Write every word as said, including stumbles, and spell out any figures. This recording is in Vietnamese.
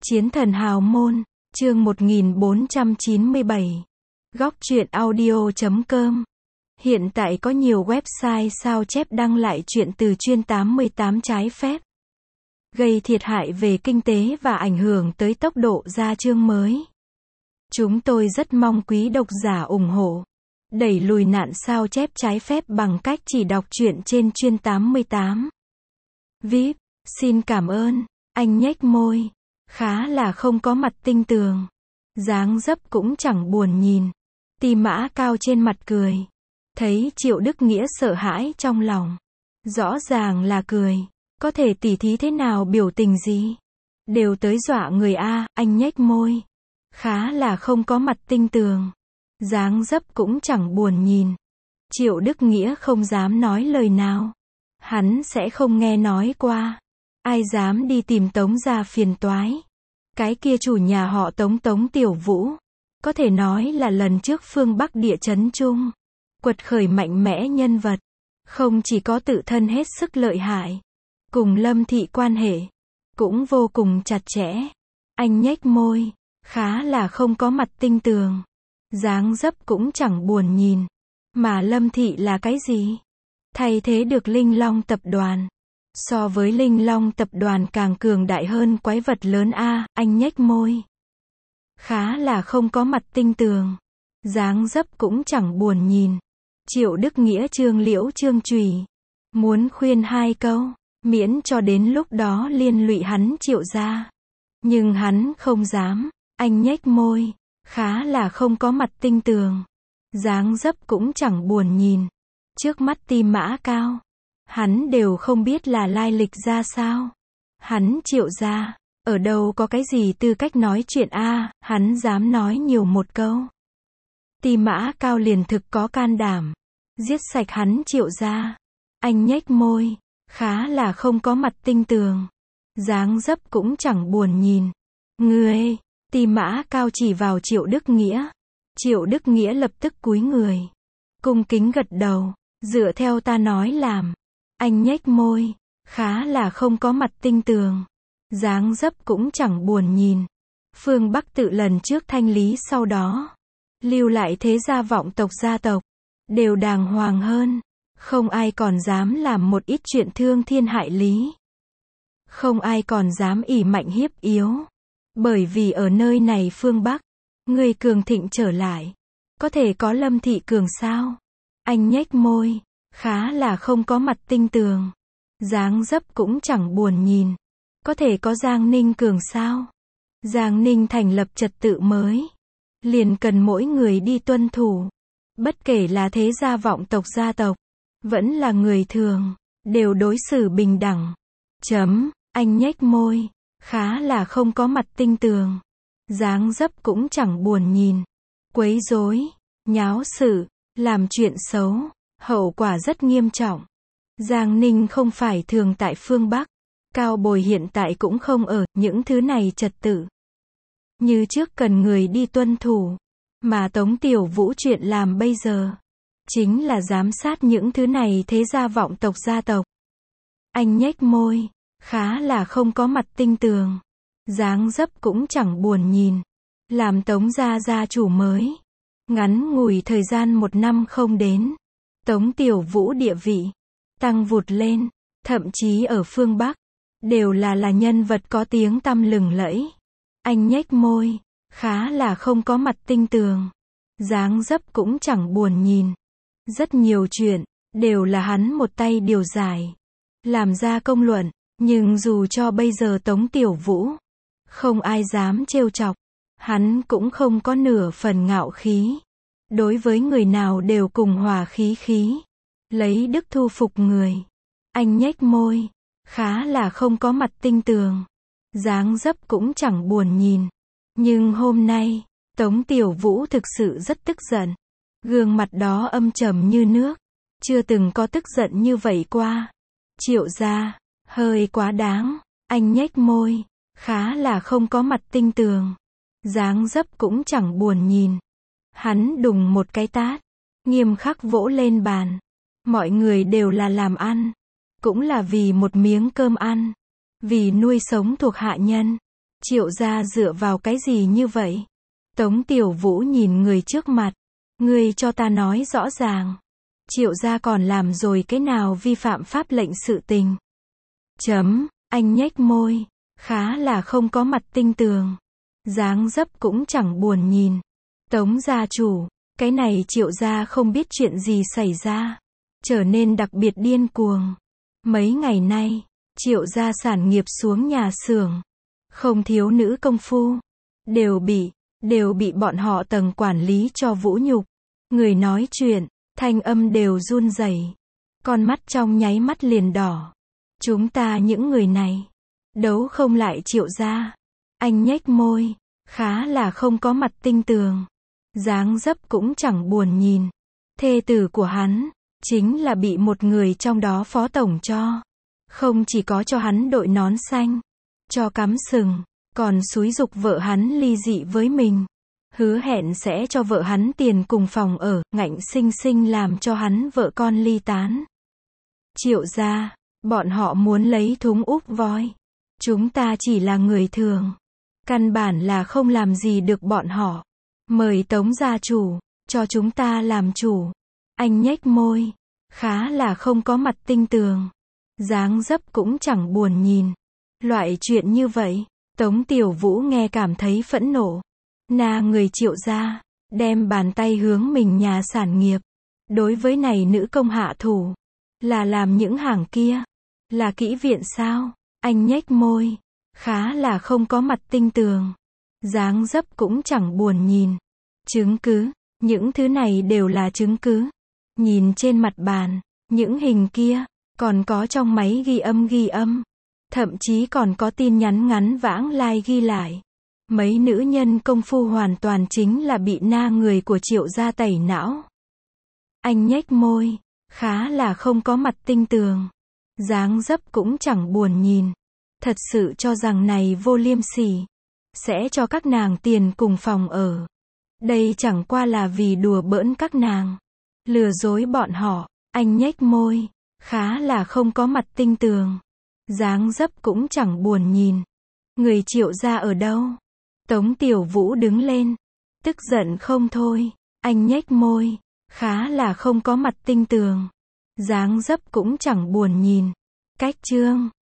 Chiến thần hào môn, chương một nghìn bốn trăm chín mươi bảy. Góc truyện audio chấm com. Hiện tại có nhiều website sao chép đăng lại truyện từ chuyên tám mươi tám trái phép, gây thiệt hại về kinh tế và ảnh hưởng tới tốc độ ra chương mới. Chúng tôi rất mong quý độc giả ủng hộ, đẩy lùi nạn sao chép trái phép bằng cách chỉ đọc truyện trên chuyên tám mươi tám. vê i pê, xin cảm ơn. Anh nhếch môi, khá là không có mặt tinh tường, dáng dấp cũng chẳng buồn nhìn. Ti Mã Cao trên mặt cười, thấy Triệu Đức Nghĩa sợ hãi trong lòng. Rõ ràng là cười, có thể tỉ thí thế nào biểu tình gì, đều tới dọa người a. Anh nhếch môi, khá là không có mặt tinh tường, dáng dấp cũng chẳng buồn nhìn. Triệu Đức Nghĩa không dám nói lời nào, hắn sẽ không nghe nói qua. Ai dám đi tìm Tống ra phiền toái. Cái kia chủ nhà họ Tống, Tống Tiểu Vũ, có thể nói là lần trước phương Bắc địa chấn chung, quật khởi mạnh mẽ nhân vật. Không chỉ có tự thân hết sức lợi hại, cùng Lâm Thị quan hệ cũng vô cùng chặt chẽ. Anh nhếch môi, khá là không có mặt tinh tường, dáng dấp cũng chẳng buồn nhìn. Mà Lâm Thị là cái gì? Thay thế được Linh Long tập đoàn. So với Linh Long tập đoàn càng cường đại hơn quái vật lớn a. Anh nhếch môi, khá là không có mặt tinh tường, dáng dấp cũng chẳng buồn nhìn. Triệu Đức Nghĩa Trương Liễu Trương Chùy muốn khuyên hai câu, miễn cho đến lúc đó liên lụy hắn Triệu gia, nhưng hắn không dám. Anh nhếch môi, khá là không có mặt tinh tường, dáng dấp cũng chẳng buồn nhìn. Trước mắt Ti Mã Cao, hắn đều không biết là lai lịch ra sao. Hắn Triệu gia, ở đâu có cái gì tư cách nói chuyện a, hắn dám nói nhiều một câu. Ti Mã Cao liền thực có can đảm, giết sạch hắn Triệu gia. Anh nhếch môi, khá là không có mặt tinh tường, dáng dấp cũng chẳng buồn nhìn. Ngươi, Ti Mã Cao chỉ vào Triệu Đức Nghĩa. Triệu Đức Nghĩa lập tức cúi người, cung kính gật đầu, dựa theo ta nói làm. Anh nhếch môi, khá là không có mặt tinh tường, dáng dấp cũng chẳng buồn nhìn. Phương Bắc tự lần trước thanh lý sau đó, lưu lại thế gia vọng tộc gia tộc, đều đàng hoàng hơn. Không ai còn dám làm một ít chuyện thương thiên hại lý. Không ai còn dám ỷ mạnh hiếp yếu. Bởi vì ở nơi này phương Bắc, người cường thịnh trở lại, có thể có Lâm Thị cường sao? Anh nhếch môi, khá là không có mặt tinh tường, dáng dấp cũng chẳng buồn nhìn. Có thể có Giang Ninh cường sao? Giang Ninh thành lập trật tự mới, liền cần mỗi người đi tuân thủ. Bất kể là thế gia vọng tộc gia tộc, vẫn là người thường, đều đối xử bình đẳng. Chấm, anh nhếch môi, khá là không có mặt tinh tường, dáng dấp cũng chẳng buồn nhìn. Quấy rối, nháo sự, làm chuyện xấu, hậu quả rất nghiêm trọng. Giang Ninh không phải thường tại phương Bắc, Cao Bồi hiện tại cũng không ở những thứ này trật tự. Như trước cần người đi tuân thủ, mà Tống Tiểu Vũ chuyện làm bây giờ, chính là giám sát những thứ này thế gia vọng tộc gia tộc. Anh nhếch môi, khá là không có mặt tinh tường, dáng dấp cũng chẳng buồn nhìn. Làm Tống gia gia chủ mới, ngắn ngủi thời gian một năm không đến, Tống Tiểu Vũ địa vị tăng vụt lên, thậm chí ở phương Bắc, đều là là nhân vật có tiếng tăm lừng lẫy. Anh nhếch môi, khá là không có mặt tinh tường, dáng dấp cũng chẳng buồn nhìn. Rất nhiều chuyện, đều là hắn một tay điều giải, làm ra công luận, nhưng dù cho bây giờ Tống Tiểu Vũ, không ai dám trêu chọc, hắn cũng không có nửa phần ngạo khí. Đối với người nào đều cùng hòa khí khí, lấy đức thu phục người. Anh nhếch môi, khá là không có mặt tinh tường, dáng dấp cũng chẳng buồn nhìn. Nhưng hôm nay, Tống Tiểu Vũ thực sự rất tức giận. Gương mặt đó âm trầm như nước, chưa từng có tức giận như vậy qua. Triệu gia, hơi quá đáng. Anh nhếch môi, khá là không có mặt tinh tường, dáng dấp cũng chẳng buồn nhìn. Hắn đùng một cái tát, nghiêm khắc vỗ lên bàn. Mọi người đều là làm ăn, cũng là vì một miếng cơm ăn, vì nuôi sống thuộc hạ nhân. Triệu gia dựa vào cái gì như vậy? Tống Tiểu Vũ nhìn người trước mặt. Ngươi cho ta nói rõ ràng. Triệu gia còn làm rồi cái nào vi phạm pháp lệnh sự tình? Chấm, anh nhếch môi. Khá là không có mặt tinh tường. Dáng dấp cũng chẳng buồn nhìn. Tống gia chủ, cái này Triệu gia không biết chuyện gì xảy ra. Trở nên đặc biệt điên cuồng. Mấy ngày nay, Triệu gia sản nghiệp xuống nhà xưởng. Không thiếu nữ công phu. Đều bị, đều bị bọn họ tầng quản lý cho vũ nhục. Người nói chuyện, thanh âm đều run rẩy. Con mắt trong nháy mắt liền đỏ. Chúng ta những người này, đấu không lại Triệu gia. Anh nhếch môi, khá là không có mặt tinh tường. Dáng dấp cũng chẳng buồn nhìn. Thê tử của hắn, chính là bị một người trong đó phó tổng cho. Không chỉ có cho hắn đội nón xanh, cho cắm sừng, còn xúi giục vợ hắn ly dị với mình. Hứa hẹn sẽ cho vợ hắn tiền cùng phòng ở, ngạnh sinh sinh làm cho hắn vợ con ly tán. Triệu gia, bọn họ muốn lấy thúng úp voi. Chúng ta chỉ là người thường. Căn bản là không làm gì được bọn họ. Mời Tống gia chủ, cho chúng ta làm chủ. Anh nhếch môi, khá là không có mặt tinh tường. Dáng dấp cũng chẳng buồn nhìn. Loại chuyện như vậy, Tống Tiểu Vũ nghe cảm thấy phẫn nộ. Na người Triệu gia, đem bàn tay hướng mình nhà sản nghiệp. Đối với này nữ công hạ thủ, là làm những hàng kia, là kỹ viện sao? Anh nhếch môi, khá là không có mặt tinh tường. Dáng dấp cũng chẳng buồn nhìn. Chứng cứ, những thứ này đều là chứng cứ. Nhìn trên mặt bàn, những hình kia, còn có trong máy ghi âm ghi âm. Thậm chí còn có tin nhắn ngắn vãng lai ghi lại. Mấy nữ nhân công phu hoàn toàn chính là bị na người của Triệu gia tẩy não. Anh nhếch môi, khá là không có mặt tinh tường. Dáng dấp cũng chẳng buồn nhìn. Thật sự cho rằng này vô liêm sỉ. Sẽ cho các nàng tiền cùng phòng ở. Đây chẳng qua là vì đùa bỡn các nàng. Lừa dối bọn họ. Anh nhếch môi, khá là không có mặt tinh tường. Dáng dấp cũng chẳng buồn nhìn. Người Triệu gia ở đâu? Tống Tiểu Vũ đứng lên. Tức giận không thôi. Anh nhếch môi, khá là không có mặt tinh tường. Dáng dấp cũng chẳng buồn nhìn. Cách chương